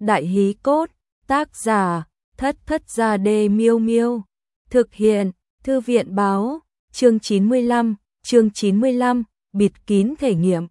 Đại hí cốt, tác giả, Thất Thất Gia Đê Miêu Miêu. Thực hiện, Thư viện báo, chương 95, bịt kín thể nghiệm.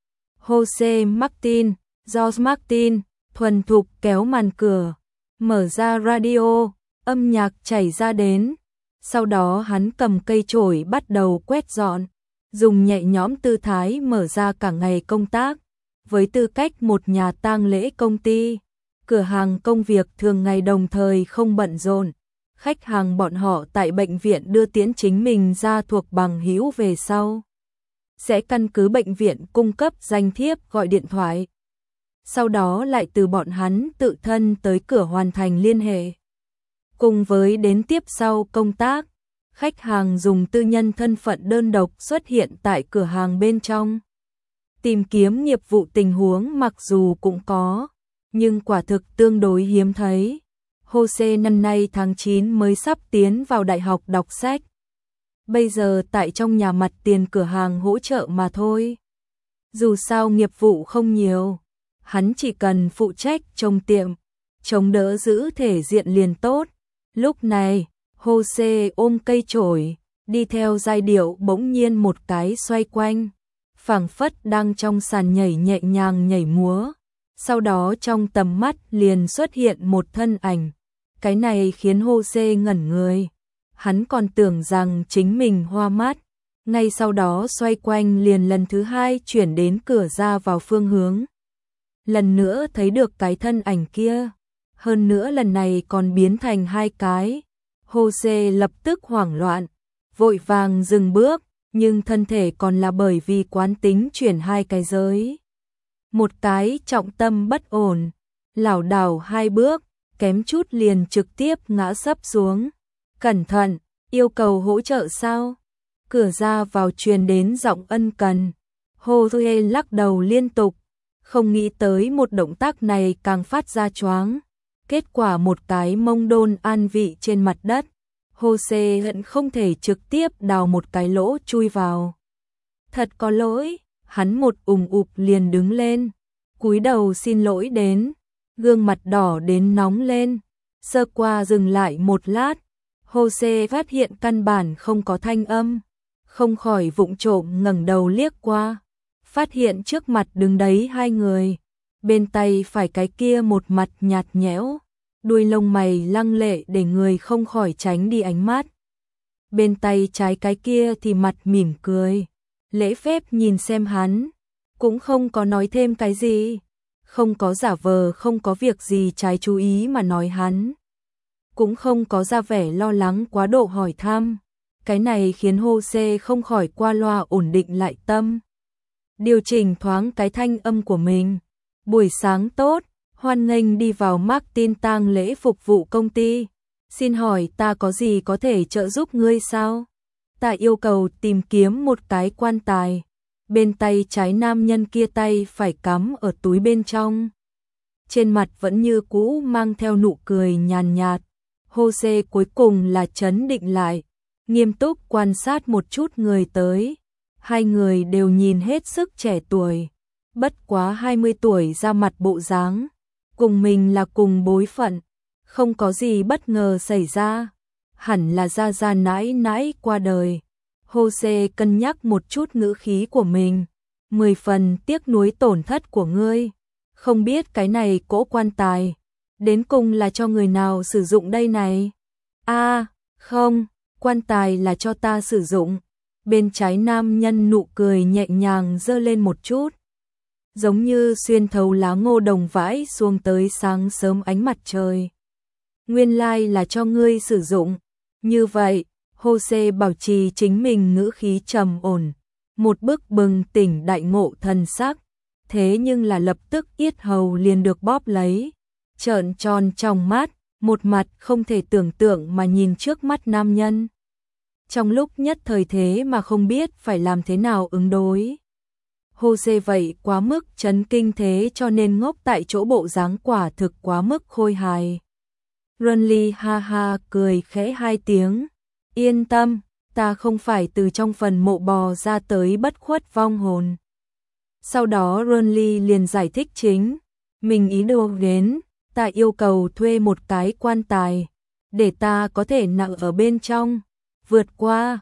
Jose Martin, George Martin, thuần thục kéo màn cửa, mở ra radio, âm nhạc chảy ra đến. Sau đó hắn cầm cây chổi bắt đầu quét dọn, dùng nhẹ nhõm tư thái mở ra cả ngày công tác. Với tư cách một nhà tang lễ công ty, cửa hàng công việc thường ngày đồng thời không bận rộn. Khách hàng bọn họ tại bệnh viện đưa tiễn chính mình ra thuộc bằng hữu về sau. Sẽ căn cứ bệnh viện cung cấp danh thiếp gọi điện thoại. Sau đó lại từ bọn hắn tự thân tới cửa hoàn thành liên hệ. Cùng với đến tiếp sau công tác, khách hàng dùng tư nhân thân phận đơn độc xuất hiện tại cửa hàng bên trong. Tìm kiếm nghiệp vụ tình huống mặc dù cũng có, nhưng quả thực tương đối hiếm thấy. Jose năm nay tháng 9 mới sắp tiến vào đại học đọc sách. Bây giờ tại trong nhà mặt tiền cửa hàng hỗ trợ mà thôi. Dù sao nghiệp vụ không nhiều, hắn chỉ cần phụ trách trông tiệm, chống đỡ giữ thể diện liền tốt. Lúc này, Jose ôm cây chổi, đi theo giai điệu bỗng nhiên một cái xoay quanh, phảng phất đang trong sàn nhảy nhẹ nhàng nhảy múa. Sau đó trong tầm mắt liền xuất hiện một thân ảnh. Cái này khiến Jose ngẩn người. Hắn còn tưởng rằng chính mình hoa mắt. Ngay sau đó xoay quanh liền lần thứ hai chuyển đến cửa ra vào phương hướng. Lần nữa thấy được cái thân ảnh kia. Hơn nữa lần này còn biến thành hai cái. Jose lập tức hoảng loạn, vội vàng dừng bước, nhưng thân thể còn là bởi vì quán tính chuyển hai cái giới. Một cái trọng tâm bất ổn, lảo đảo hai bước, kém chút liền trực tiếp ngã sấp xuống. Cẩn thận, yêu cầu hỗ trợ sao? Cửa ra vào truyền đến giọng ân cần. Jose lắc đầu liên tục, không nghĩ tới một động tác này càng phát ra choáng. Kết quả một cái mông đôn an vị trên mặt đất. Jose hận không thể trực tiếp đào một cái lỗ chui vào. Thật có lỗi, hắn một ụp liền đứng lên, cúi đầu xin lỗi đến, gương mặt đỏ đến nóng lên. Sơ qua dừng lại một lát, Jose phát hiện căn bản không có thanh âm, không khỏi vụng trộm ngẩng đầu liếc qua, phát hiện trước mặt đứng đấy hai người, bên tay phải cái kia một mặt nhạt nhẽo, đuôi lông mày lăng lệ để người không khỏi tránh đi ánh mắt. Bên tay trái cái kia thì mặt mỉm cười, lễ phép nhìn xem hắn, cũng không có nói thêm cái gì, không có giả vờ không có việc gì trái chú ý mà nói hắn, cũng không có ra vẻ lo lắng quá độ hỏi thăm. Cái này khiến Jose không khỏi qua loa ổn định lại tâm, điều chỉnh thoáng cái thanh âm của mình. Buổi sáng tốt, hoan nghênh đi vào Martin tang lễ phục vụ công ty. Xin hỏi ta có gì có thể trợ giúp ngươi sao? Ta yêu cầu tìm kiếm một cái quan tài. Bên tay trái nam nhân kia tay phải cắm ở túi bên trong. Trên mặt vẫn như cũ mang theo nụ cười nhàn nhạt. Jose cuối cùng là trấn định lại, nghiêm túc quan sát một chút người tới. Hai người đều nhìn hết sức trẻ tuổi, bất quá 20 tuổi ra mặt bộ dáng. Cùng mình là cùng bối phận, không có gì bất ngờ xảy ra, hẳn là gia nãi nãi qua đời. Jose cân nhắc một chút ngữ khí của mình, 10 phần tiếc nuối tổn thất của ngươi. Không biết cái này cỗ quan tài, đến cùng là cho người nào sử dụng đây này? Không, quan tài là cho ta sử dụng. Bên trái nam nhân nụ cười nhẹ nhàng giơ lên một chút, giống như xuyên thấu lá ngô đồng vãi xuống tới sáng sớm ánh mặt trời. Nguyên lai là cho ngươi sử dụng. Như vậy, Jose bảo trì chính mình ngữ khí trầm ổn, một bức bừng tỉnh đại ngộ thần sắc. Thế nhưng là lập tức yết hầu liền được bóp lấy, trợn tròn trong mắt, một mặt không thể tưởng tượng mà nhìn trước mắt nam nhân. Trong lúc nhất thời thế mà không biết phải làm thế nào ứng đối. Jose vậy quá mức chấn kinh thế cho nên ngốc tại chỗ, bộ dáng quả thực quá mức khôi hài. Runly ha ha cười khẽ hai tiếng. Yên tâm, ta không phải từ trong phần mộ bò ra tới bất khuất vong hồn. Sau đó Runly liền giải thích chính mình ý đồ đến, Ta yêu cầu thuê một cái quan tài, để ta có thể nằm ở bên trong, vượt qua,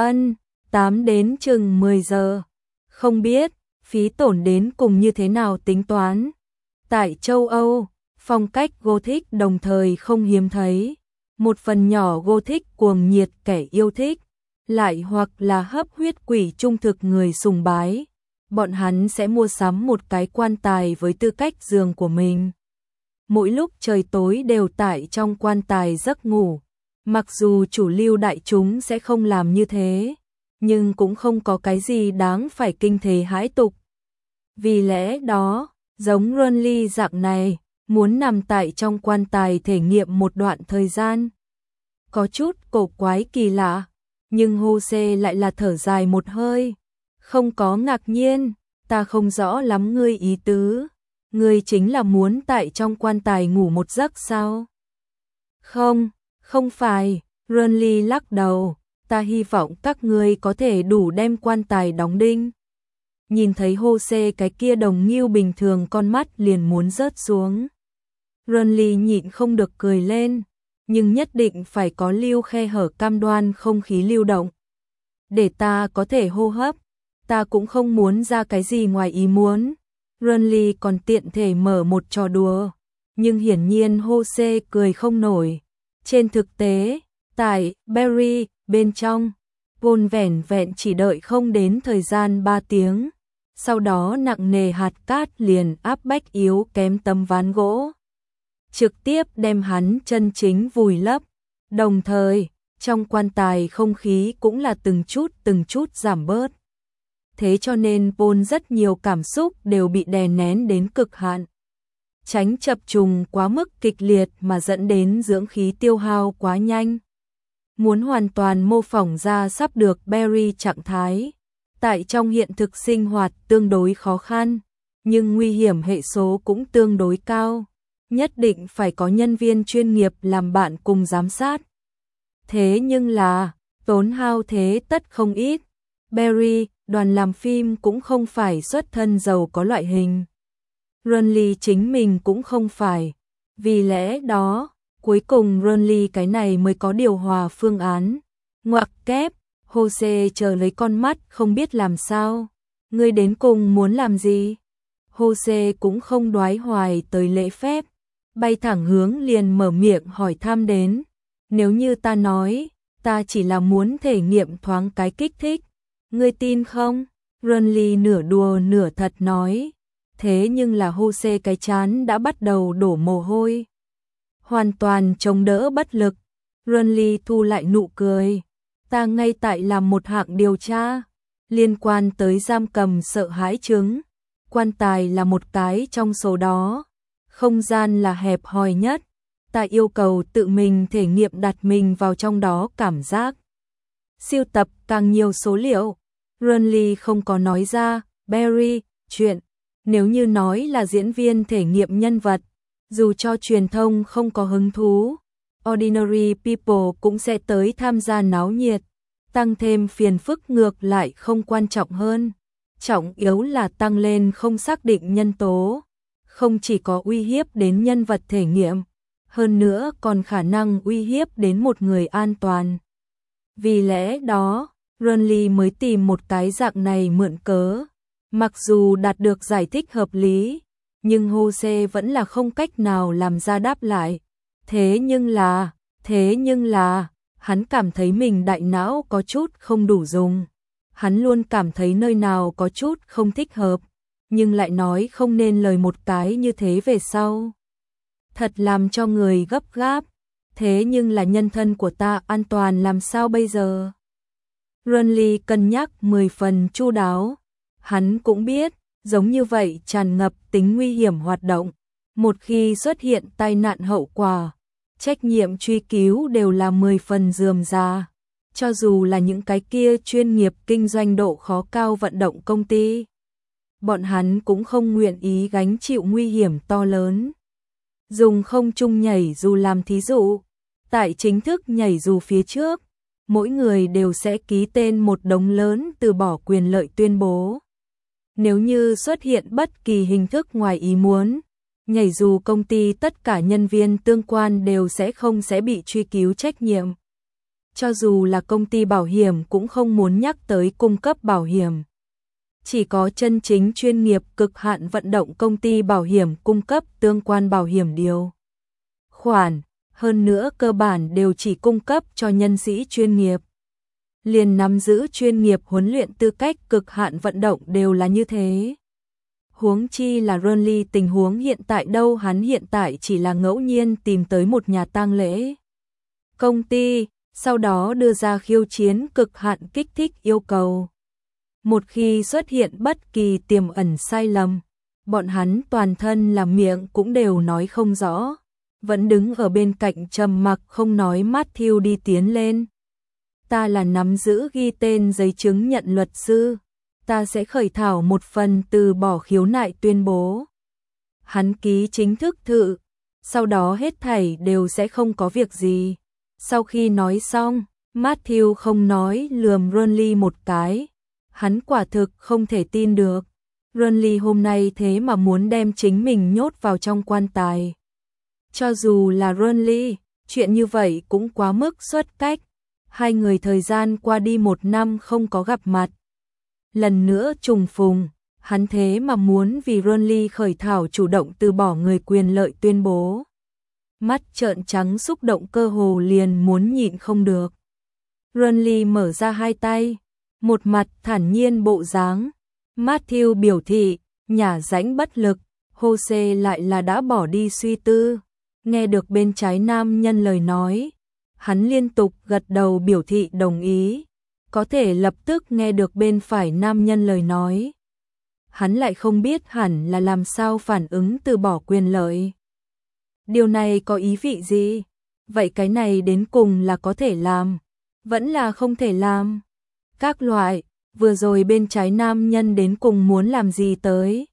8 đến chừng 10 giờ. Không biết, phí tổn đến cùng như thế nào tính toán. Tại châu Âu, phong cách Gothic đồng thời không hiếm thấy. Một phần nhỏ Gothic cuồng nhiệt kẻ yêu thích, lại hoặc là hấp huyết quỷ trung thực người sùng bái. Bọn hắn sẽ mua sắm một cái quan tài với tư cách giường của mình. Mỗi lúc trời tối đều tại trong quan tài giấc ngủ. Mặc dù chủ lưu đại chúng sẽ không làm như thế, nhưng cũng không có cái gì đáng phải kinh thế hãi tục. Vì lẽ đó, giống Ronly dạng này, muốn nằm tại trong quan tài thể nghiệm một đoạn thời gian. Có chút cổ quái kỳ lạ, nhưng Jose lại là thở dài một hơi. Không có ngạc nhiên, ta không rõ lắm ngươi ý tứ. Ngươi chính là muốn tại trong quan tài ngủ một giấc sao? Không, không phải, Ronly lắc đầu, ta hy vọng các ngươi có thể đủ đem quan tài đóng đinh. Nhìn thấy Jose cái kia đồng nghêu bình thường con mắt liền muốn rớt xuống. Ronly nhịn không được cười lên, nhưng nhất định phải có lưu khe hở cam đoan không khí lưu động. Để ta có thể hô hấp, ta cũng không muốn ra cái gì ngoài ý muốn. Ronly còn tiện thể mở một trò đùa, nhưng hiển nhiên Jose cười không nổi. Trên thực tế, tại Barry bên trong, Paul vẻn vẹn chỉ đợi không đến thời gian 3 tiếng. Sau đó nặng nề hạt cát liền áp bách yếu kém tấm ván gỗ, trực tiếp đem hắn chân chính vùi lấp. Đồng thời, trong quan tài không khí cũng là từng chút giảm bớt. Thế cho nên Paul rất nhiều cảm xúc đều bị đè nén đến cực hạn. Tránh chập trùng quá mức kịch liệt mà dẫn đến dưỡng khí tiêu hao quá nhanh. Muốn hoàn toàn mô phỏng ra sắp được Barry trạng thái, tại trong hiện thực sinh hoạt tương đối khó khăn, nhưng nguy hiểm hệ số cũng tương đối cao. Nhất định phải có nhân viên chuyên nghiệp làm bạn cùng giám sát. Thế nhưng là, tốn hao thế tất không ít. Barry, đoàn làm phim cũng không phải xuất thân giàu có loại hình. Ronly chính mình cũng không phải. Vì lẽ đó, cuối cùng Ronly cái này mới có điều hòa phương án. Ngoặc kép, Jose chờ lấy con mắt không biết làm sao. Ngươi đến cùng muốn làm gì? Jose cũng không đoái hoài tới lễ phép, bay thẳng hướng liền mở miệng hỏi thăm đến. Nếu như ta nói, ta chỉ là muốn thể nghiệm thoáng cái kích thích, ngươi tin không? Ronly nửa đùa nửa thật nói. Thế nhưng là Jose cái chán đã bắt đầu đổ mồ hôi, hoàn toàn chống đỡ bất lực. Ronly thu lại nụ cười. Ta ngay tại làm một hạng điều tra liên quan tới giam cầm sợ hãi chứng. Quan tài là một cái trong số đó. Không gian là hẹp hòi nhất. Ta yêu cầu tự mình thể nghiệm đặt mình vào trong đó cảm giác. Siêu tập càng nhiều số liệu. Ronly không có nói ra, Barry, chuyện. Nếu như nói là diễn viên thể nghiệm nhân vật, dù cho truyền thông không có hứng thú, ordinary people cũng sẽ tới tham gia náo nhiệt. Tăng thêm phiền phức ngược lại không quan trọng hơn. Trọng yếu là tăng lên không xác định nhân tố. Không chỉ có uy hiếp đến nhân vật thể nghiệm, hơn nữa còn khả năng uy hiếp đến một người an toàn. Vì lẽ đó, Ronly mới tìm một cái dạng này mượn cớ. Mặc dù đạt được giải thích hợp lý, nhưng Jose vẫn là không cách nào làm ra đáp lại. Thế nhưng là, hắn cảm thấy mình đại não có chút không đủ dùng. Hắn luôn cảm thấy nơi nào có chút không thích hợp, nhưng lại nói không nên lời một cái như thế về sau. Thật làm cho người gấp gáp. Thế nhưng là nhân thân của ta an toàn làm sao bây giờ? Ronly cân nhắc 10 phần chu đáo. Hắn cũng biết, giống như vậy tràn ngập tính nguy hiểm hoạt động. Một khi xuất hiện tai nạn hậu quả, trách nhiệm truy cứu đều là 10 phần rườm rà. Cho dù là những cái kia chuyên nghiệp kinh doanh độ khó cao vận động công ty, bọn hắn cũng không nguyện ý gánh chịu nguy hiểm to lớn. Dùng không trung nhảy dù làm thí dụ, tại chính thức nhảy dù phía trước, mỗi người đều sẽ ký tên một đống lớn từ bỏ quyền lợi tuyên bố. Nếu như xuất hiện bất kỳ hình thức ngoài ý muốn, nhảy dù công ty tất cả nhân viên tương quan đều sẽ bị truy cứu trách nhiệm. Cho dù là công ty bảo hiểm cũng không muốn nhắc tới cung cấp bảo hiểm. Chỉ có chân chính chuyên nghiệp cực hạn vận động công ty bảo hiểm cung cấp tương quan bảo hiểm điều khoản, hơn nữa cơ bản đều chỉ cung cấp cho nhân sĩ chuyên nghiệp. Liền nắm giữ chuyên nghiệp huấn luyện tư cách cực hạn vận động đều là như thế. Huống chi là Ronly tình huống hiện tại đâu, hắn hiện tại chỉ là ngẫu nhiên tìm tới một nhà tang lễ công ty, sau đó đưa ra khiêu chiến cực hạn kích thích yêu cầu. Một khi xuất hiện bất kỳ tiềm ẩn sai lầm, bọn hắn toàn thân là miệng cũng đều nói không rõ. Vẫn đứng ở bên cạnh trầm mặc không nói. Matthew đi tiến lên. Ta là nắm giữ ghi tên giấy chứng nhận luật sư. Ta sẽ khởi thảo một phần từ bỏ khiếu nại tuyên bố. Hắn ký chính thức thự, sau đó hết thảy đều sẽ không có việc gì. Sau khi nói xong, Matthew không nói lườm Ronly một cái. Hắn quả thực không thể tin được. Ronly hôm nay thế mà muốn đem chính mình nhốt vào trong quan tài. Cho dù là Ronly, chuyện như vậy cũng quá mức xuất cách. Hai người thời gian qua đi 1 năm không có gặp mặt. Lần nữa trùng phùng, hắn thế mà muốn vì Ronly khởi thảo chủ động từ bỏ người quyền lợi tuyên bố. Mắt trợn trắng xúc động cơ hồ liền muốn nhịn không được. Ronly mở ra hai tay, một mặt thản nhiên bộ dáng. Matthew biểu thị, nhả rãnh bất lực, Jose lại là đã bỏ đi suy tư. Nghe được bên trái nam nhân lời nói, hắn liên tục gật đầu biểu thị đồng ý. Có thể lập tức nghe được bên phải nam nhân lời nói. Hắn lại không biết hẳn là làm sao phản ứng từ bỏ quyền lợi. Điều này có ý vị gì? Vậy cái này đến cùng là có thể làm, vẫn là không thể làm? Các loại, vừa rồi bên trái nam nhân đến cùng muốn làm gì tới?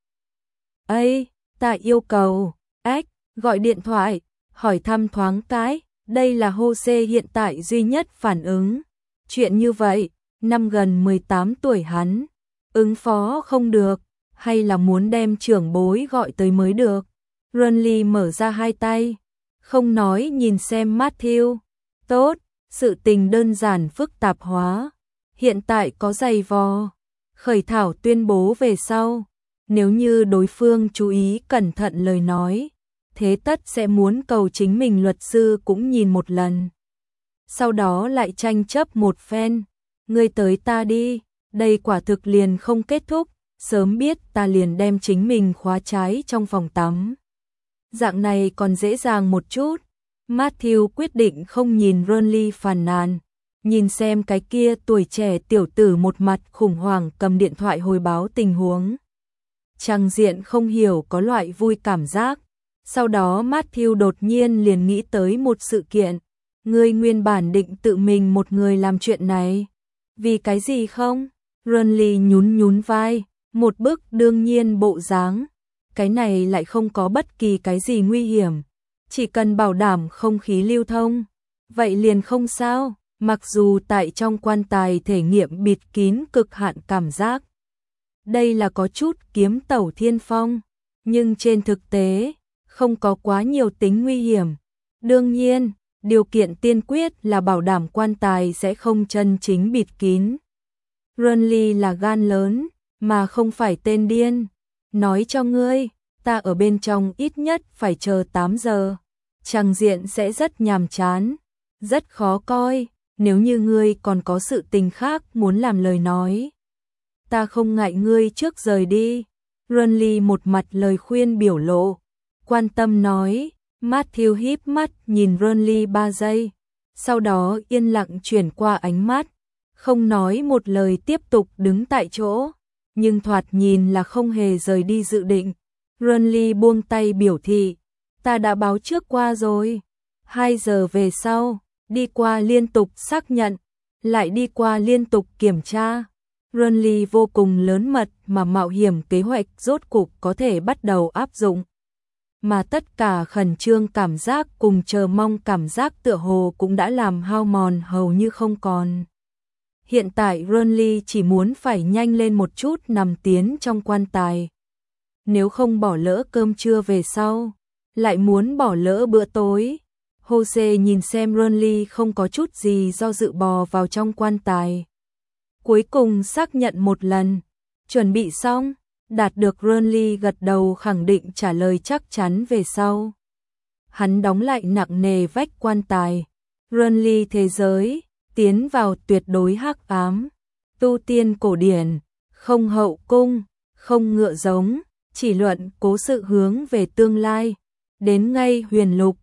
Ây, ta yêu cầu, gọi điện thoại, hỏi thăm thoáng cái, đây là Jose hiện tại duy nhất phản ứng. Chuyện như vậy, năm gần 18 tuổi hắn, ứng phó không được, hay là muốn đem trưởng bối gọi tới mới được. Ronly mở ra hai tay, không nói nhìn xem Matthew. Tốt, sự tình đơn giản phức tạp hóa. Hiện tại có giày vò, khởi thảo tuyên bố về sau. Nếu như đối phương chú ý cẩn thận lời nói, thế tất sẽ muốn cầu chính mình luật sư cũng nhìn một lần. Sau đó lại tranh chấp một phen. Ngươi tới ta đi, đây quả thực liền không kết thúc. Sớm biết ta liền đem chính mình khóa trái trong phòng tắm. Dạng này còn dễ dàng một chút. Matthew quyết định không nhìn Ronly phàn nàn. Nhìn xem cái kia tuổi trẻ tiểu tử một mặt khủng hoảng cầm điện thoại hồi báo tình huống. Trang diện không hiểu có loại vui cảm giác. Sau đó Matthew đột nhiên liền nghĩ tới một sự kiện. Ngươi nguyên bản định tự mình một người làm chuyện này. Vì cái gì không? Ronly nhún vai, một bức đương nhiên bộ dáng. Cái này lại không có bất kỳ cái gì nguy hiểm. Chỉ cần bảo đảm không khí lưu thông. Vậy liền không sao. Mặc dù tại trong quan tài thể nghiệm bịt kín cực hạn cảm giác. Đây là có chút kiếm tẩu thiên phong. Nhưng trên thực tế, không có quá nhiều tính nguy hiểm. Đương nhiên, điều kiện tiên quyết là bảo đảm quan tài sẽ không chân chính bịt kín. Ronly là gan lớn, mà không phải tên điên. Nói cho ngươi, ta ở bên trong ít nhất phải chờ 8 giờ. Trang diện sẽ rất nhàm chán, rất khó coi. Nếu như ngươi còn có sự tình khác muốn làm lời nói, ta không ngại ngươi trước rời đi. Ronly một mặt lời khuyên biểu lộ, quan tâm nói. Matthew híp mắt nhìn Ronly 3 giây, sau đó yên lặng chuyển qua ánh mắt, không nói một lời tiếp tục đứng tại chỗ, nhưng thoạt nhìn là không hề rời đi dự định. Ronly buông tay biểu thị, ta đã báo trước qua rồi. 2 giờ về sau, đi qua liên tục xác nhận, lại đi qua liên tục kiểm tra. Ronly vô cùng lớn mật mà mạo hiểm kế hoạch rốt cục có thể bắt đầu áp dụng. Mà tất cả khẩn trương cảm giác cùng chờ mong cảm giác tựa hồ cũng đã làm hao mòn hầu như không còn. Hiện tại Ronly chỉ muốn phải nhanh lên một chút nằm tiến trong quan tài. nếu không bỏ lỡ cơm trưa về sau, lại muốn bỏ lỡ bữa tối. Jose nhìn xem Renly không có chút gì do dự bò vào trong quan tài. Cuối cùng xác nhận một lần, chuẩn bị xong, đạt được Renly gật đầu khẳng định trả lời chắc chắn về sau. Hắn đóng lại nặng nề vách quan tài. Renly thế giới, tiến vào tuyệt đối hắc ám, tu tiên cổ điển, không hậu cung, không ngựa giống, chỉ luận cố sự hướng về tương lai, đến ngay huyền lục,